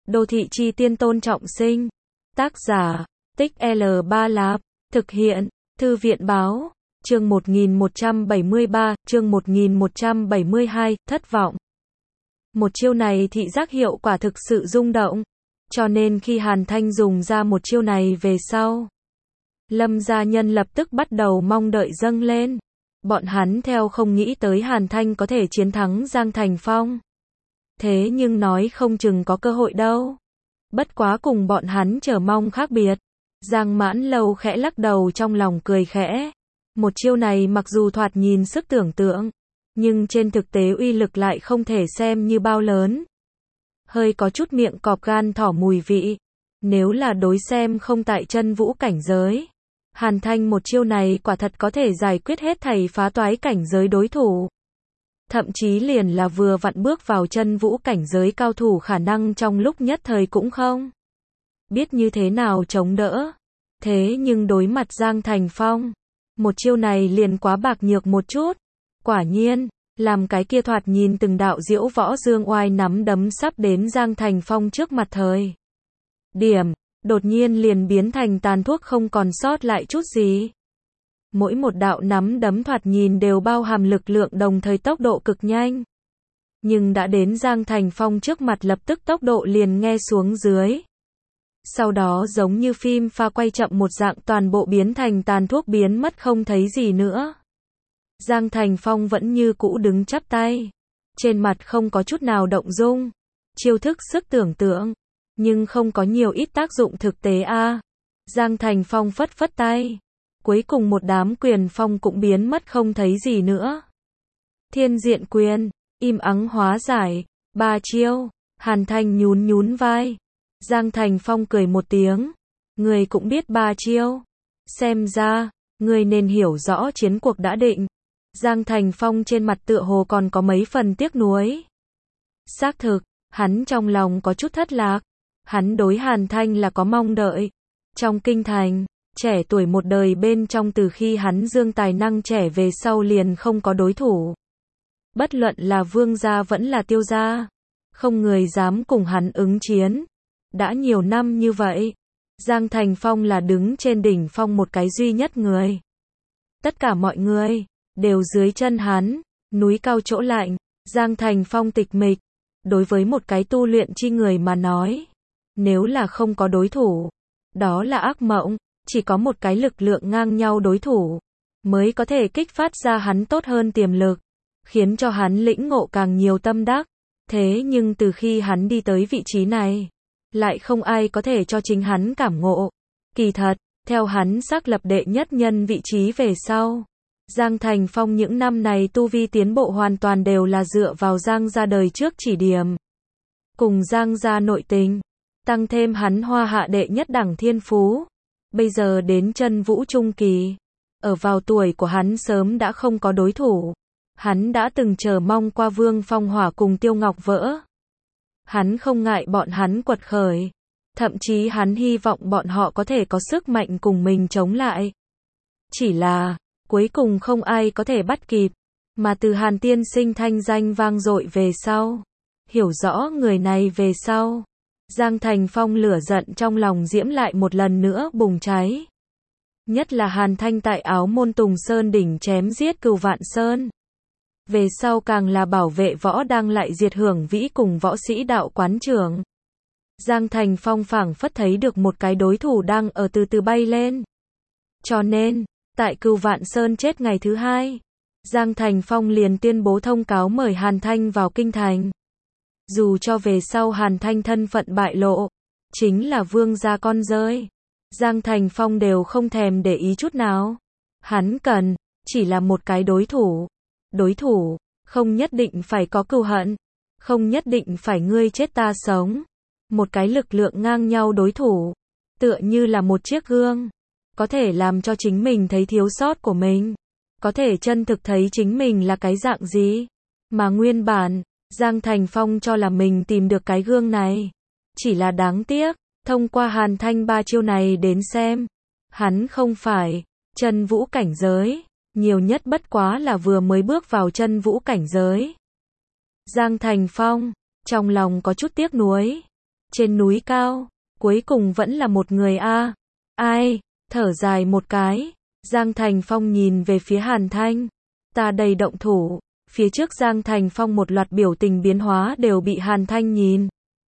Đô thị chi tiên Tôn Trọng Sinh. Tác giả, Tích L3 Lạp. Thực hiện, Thư viện báo. Chương 1173, chương 1172, thất vọng. Một chiêu này thị giác hiệu quả thực sự rung động. Cho nên khi Hàn Thanh dùng ra một chiêu này về sau, Lâm gia nhân lập tức bắt đầu mong đợi dâng lên. Bọn hắn theo không nghĩ tới Hàn Thanh có thể chiến thắng Giang Thành Phong. Thế nhưng nói không chừng có cơ hội đâu. Bất quá cùng bọn hắn chờ mong khác biệt. Giang Mãn Lâu khẽ lắc đầu trong lòng cười khẽ. Một chiêu này mặc dù thoạt nhìn sức tưởng tượng, nhưng trên thực tế uy lực lại không thể xem như bao lớn. Hơi có chút miệng cọp gan thỏ mùi vị. Nếu là đối xem không tại chân vũ cảnh giới, Hàn Thanh một chiêu này quả thật có thể giải quyết hết thảy phá toái cảnh giới đối thủ. Thậm chí liền là vừa vặn bước vào chân vũ cảnh giới cao thủ khả năng trong lúc nhất thời cũng không biết như thế nào chống đỡ. Thế nhưng đối mặt Giang Thành Phong, một chiêu này liền quá bạc nhược một chút. Quả nhiên, làm cái kia thoạt nhìn từng đạo diễu võ dương oai nắm đấm sắp đến Giang Thành Phong trước mặt thời điểm, đột nhiên liền biến thành tàn thuốc không còn sót lại chút gì. Mỗi một đạo nắm đấm thoạt nhìn đều bao hàm lực lượng đồng thời tốc độ cực nhanh. Nhưng đã đến Giang Thành Phong trước mặt lập tức tốc độ liền nghe xuống dưới. Sau đó giống như phim pha quay chậm một dạng toàn bộ biến thành tàn thuốc biến mất không thấy gì nữa. Giang Thành Phong vẫn như cũ đứng chắp tay. Trên mặt không có chút nào động dung. Chiêu thức sức tưởng tượng. Nhưng không có nhiều ít tác dụng thực tế a. Giang Thành Phong phất phất tay. Cuối cùng một đám quyền phong cũng biến mất không thấy gì nữa. Thiên diện quyền, im ắng hóa giải, 3 chiêu. Hàn Thanh nhún nhún vai. Giang Thành Phong cười một tiếng. Người cũng biết 3 chiêu. Xem ra, người nên hiểu rõ chiến cuộc đã định. Giang Thành Phong trên mặt tựa hồ còn có mấy phần tiếc nuối. Xác thực, hắn trong lòng có chút thất lạc. Hắn đối Hàn Thanh là có mong đợi. Trong kinh thành, trẻ tuổi một đời bên trong từ khi hắn dương tài năng trẻ về sau liền không có đối thủ. Bất luận là Vương gia vẫn là Tiêu gia, không người dám cùng hắn ứng chiến. Đã nhiều năm như vậy, Giang Thành Phong là đứng trên đỉnh phong một cái duy nhất người. Tất cả mọi người đều dưới chân hắn, núi cao chỗ lạnh, Giang Thành Phong tịch mịch. Đối với một cái tu luyện chi người mà nói, nếu là không có đối thủ, đó là ác mộng. Chỉ có một cái lực lượng ngang nhau đối thủ mới có thể kích phát ra hắn tốt hơn tiềm lực, khiến cho hắn lĩnh ngộ càng nhiều tâm đắc. Thế nhưng từ khi hắn đi tới vị trí này, lại không ai có thể cho chính hắn cảm ngộ. Kỳ thật, theo hắn xác lập đệ nhất nhân vị trí về sau, Giang Thành Phong những năm này tu vi tiến bộ hoàn toàn đều là dựa vào Giang gia đời trước chỉ điểm, cùng Giang gia nội tình, tăng thêm hắn hoa hạ đệ nhất đẳng thiên phú. Bây giờ đến chân vũ trung kỳ, ở vào tuổi của hắn sớm đã không có đối thủ. Hắn đã từng chờ mong qua Vương Phong Hỏa cùng Tiêu Ngọc vỡ. Hắn không ngại bọn hắn quật khởi. Thậm chí hắn hy vọng bọn họ có thể có sức mạnh cùng mình chống lại. Chỉ là, cuối cùng không ai có thể bắt kịp. Mà từ Hàn tiên sinh thanh danh vang dội về sau, hiểu rõ người này về sau, Giang Thành Phong lửa giận trong lòng diễm lại một lần nữa bùng cháy. Nhất là Hàn Thanh tại Áo Môn Tùng Sơn đỉnh chém giết Cửu Vạn Sơn. Về sau càng là bảo vệ võ đang lại diệt Hưởng Vĩ cùng võ sĩ đạo quán trưởng. Giang Thành Phong phảng phất thấy được một cái đối thủ đang ở từ từ bay lên. Cho nên, tại Cửu Vạn Sơn chết ngày thứ 2, Giang Thành Phong liền tuyên bố thông cáo mời Hàn Thanh vào kinh thành. Dù cho về sau Hàn Thanh thân phận bại lộ, chính là Vương gia con rơi, Giang Thành Phong đều không thèm để ý chút nào. Hắn cần, chỉ là một cái đối thủ. Đối thủ, không nhất định phải có cừu hận, không nhất định phải ngươi chết ta sống. Một cái lực lượng ngang nhau đối thủ, tựa như là một chiếc gương, có thể làm cho chính mình thấy thiếu sót của mình, có thể chân thực thấy chính mình là cái dạng gì. Mà nguyên bản, Giang Thành Phong cho là mình tìm được cái gương này. Chỉ là đáng tiếc, thông qua Hàn Thanh 3 chiêu này đến xem, hắn không phải chân vũ cảnh giới, nhiều nhất bất quá là vừa mới bước vào chân vũ cảnh giới. Giang Thành Phong, trong lòng có chút tiếc nuối. trên núi cao, cuối cùng vẫn là một người a. Ai, thở dài một cái, Giang Thành Phong nhìn về phía Hàn Thanh. Ta đây động thủ, phía trước Giang Thành Phong một loạt biểu tình biến hóa đều bị Hàn Thanh nhìn.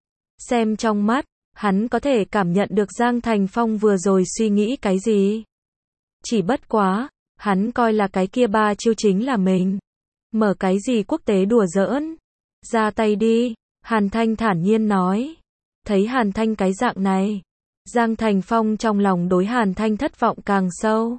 Xem trong mắt, hắn có thể cảm nhận được Giang Thành Phong vừa rồi suy nghĩ cái gì. Chỉ bất quá, hắn coi là cái kia ba chiêu chính là mình. Mở cái gì quốc tế đùa giỡn. Ra tay đi, Hàn Thanh thản nhiên nói. Thấy Hàn Thanh cái dạng này, Giang Thành Phong trong lòng đối Hàn Thanh thất vọng càng sâu.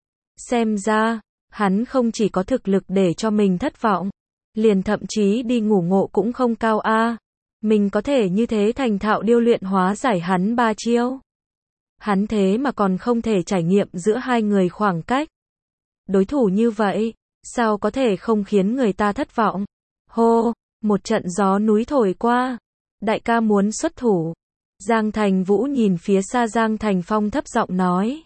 Xem ra, hắn không chỉ có thực lực để cho mình thất vọng, liền thậm chí đi ngủ ngộ cũng không cao a. Mình có thể như thế thành thạo điêu luyện hóa giải hắn ba chiêu. Hắn thế mà còn không thể trải nghiệm giữa hai người khoảng cách. Đối thủ như vậy, sao có thể không khiến người ta thất vọng. Hô, một trận gió núi thổi qua. Đại ca muốn xuất thủ. Giang Thành Vũ nhìn phía xa Giang Thành Phong thấp giọng nói.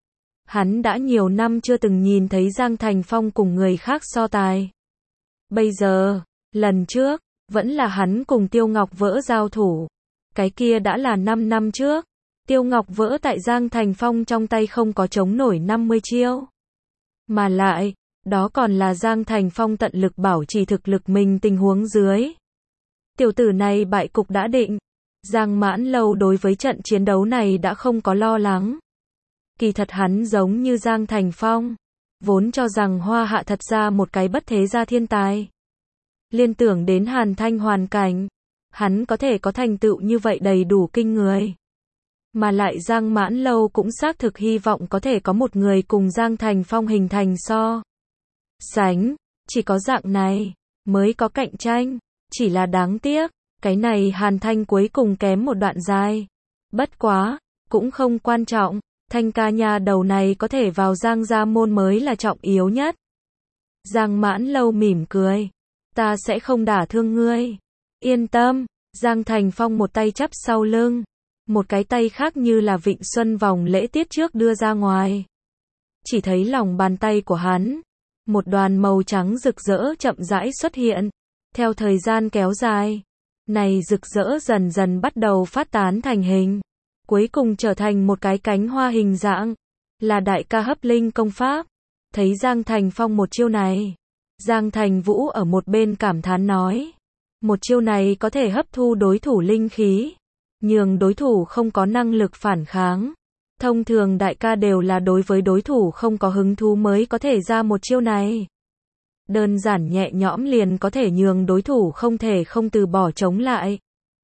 Hắn đã nhiều năm chưa từng nhìn thấy Giang Thành Phong cùng người khác so tài. Bây giờ, lần trước, vẫn là hắn cùng Tiêu Ngọc Vỡ giao thủ. Cái kia đã là 5 năm trước. Tiêu Ngọc Vỡ tại Giang Thành Phong trong tay không có chống nổi 50 chiêu. Mà lại, đó còn là Giang Thành Phong tận lực bảo trì thực lực mình tình huống dưới. Tiểu tử này bại cục đã định. Giang Mãn Lâu đối với trận chiến đấu này đã không có lo lắng. Kỳ thật hắn giống như Giang Thành Phong, vốn cho rằng Hoa Hạ thật ra một cái bất thế gia thiên tài. Liên tưởng đến Hàn Thanh hoàn cảnh, hắn có thể có thành tựu như vậy đầy đủ kinh người. Mà lại Giang Mãn Lâu cũng xác thực hy vọng có thể có một người cùng Giang Thành Phong hình thành so sánh, chỉ có dạng này mới có cạnh tranh, chỉ là đáng tiếc, cái này Hàn Thanh cuối cùng kém một đoạn dài. Bất quá, cũng không quan trọng, Thanh ca nhà đầu này có thể vào Giang gia môn mới là trọng yếu nhất. Giang Mãn Lâu mỉm cười, ta sẽ không đả thương ngươi. Yên tâm, Giang Thành Phong một tay chắp sau lưng, một cái tay khác như là vịnh xuân vòng lễ tiết trước đưa ra ngoài. Chỉ thấy lòng bàn tay của hắn, một đoàn màu trắng rực rỡ chậm rãi xuất hiện. Theo thời gian kéo dài, này rực rỡ dần dần bắt đầu phát tán thành hình, cuối cùng trở thành một cái cánh hoa hình dạng, là đại ca hấp linh công pháp. Thấy Giang Thành Phong một chiêu này, Giang Thành Vũ ở một bên cảm thán nói, một chiêu này có thể hấp thu đối thủ linh khí, nhường đối thủ không có năng lực phản kháng. Thông thường đại ca đều là đối với đối thủ không có hứng thú mới có thể ra một chiêu này. Đơn giản nhẹ nhõm liền có thể nhường đối thủ không thể không từ bỏ chống lại.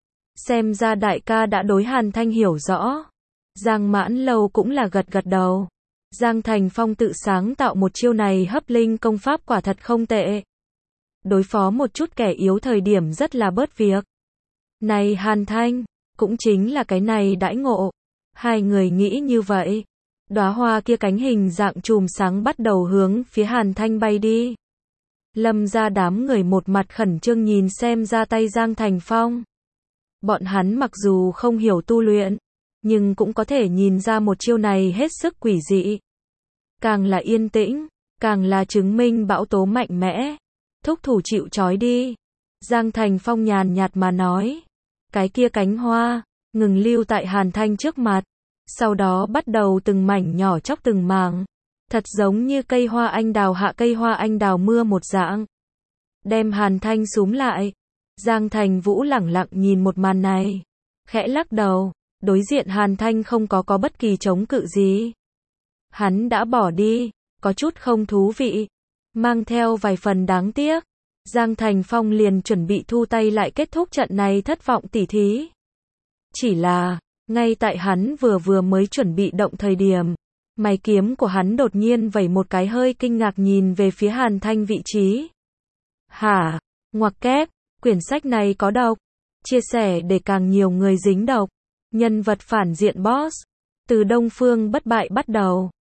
Xem ra đại ca đã đối Hàn Thanh hiểu rõ. Giang Mãn Lâu cũng là gật gật đầu. Giang Thành Phong tự sáng tạo một chiêu này hấp linh công pháp quả thật không tệ. Đối phó một chút kẻ yếu thời điểm rất là bớt việc. Này Hàn Thanh, cũng chính là cái này đãi ngộ. Hai người nghĩ như vậy. Đóa hoa kia cánh hình dạng chùm sáng bắt đầu hướng phía Hàn Thanh bay đi. Lâm ra đám người một mặt khẩn trương nhìn xem ra tay Giang Thành Phong. Bọn hắn mặc dù không hiểu tu luyện, nhưng cũng có thể nhìn ra một chiêu này hết sức quỷ dị. Càng là yên tĩnh, càng là chứng minh bão tố mạnh mẽ. Thúc thủ chịu trói đi. Giang Thành Phong nhàn nhạt mà nói. Cái kia cánh hoa, ngừng lưu tại Hàn Thanh trước mặt. Sau đó bắt đầu từng mảnh nhỏ chóc từng mảng. Thật giống như cây hoa anh đào hạ cây hoa anh đào mưa một dạng. Đem Hàn Thanh súm lại. Giang Thành Vũ lẳng lặng nhìn một màn này. Khẽ lắc đầu, đối diện Hàn Thanh không có bất kỳ chống cự gì. Hắn đã bỏ đi, có chút không thú vị. Mang theo vài phần đáng tiếc. Giang Thành Phong liền chuẩn bị thu tay lại kết thúc trận này thất vọng tỉ thí. Chỉ là, ngay tại hắn vừa mới chuẩn bị động thời điểm, mày kiếm của hắn đột nhiên vẩy một cái hơi kinh ngạc nhìn về phía Hàn Thanh vị trí. Hả? Ngoặc kép, quyển sách này có độc. Chia sẻ để càng nhiều người dính độc. Nhân vật phản diện boss. Từ Đông Phương Bất Bại bắt đầu.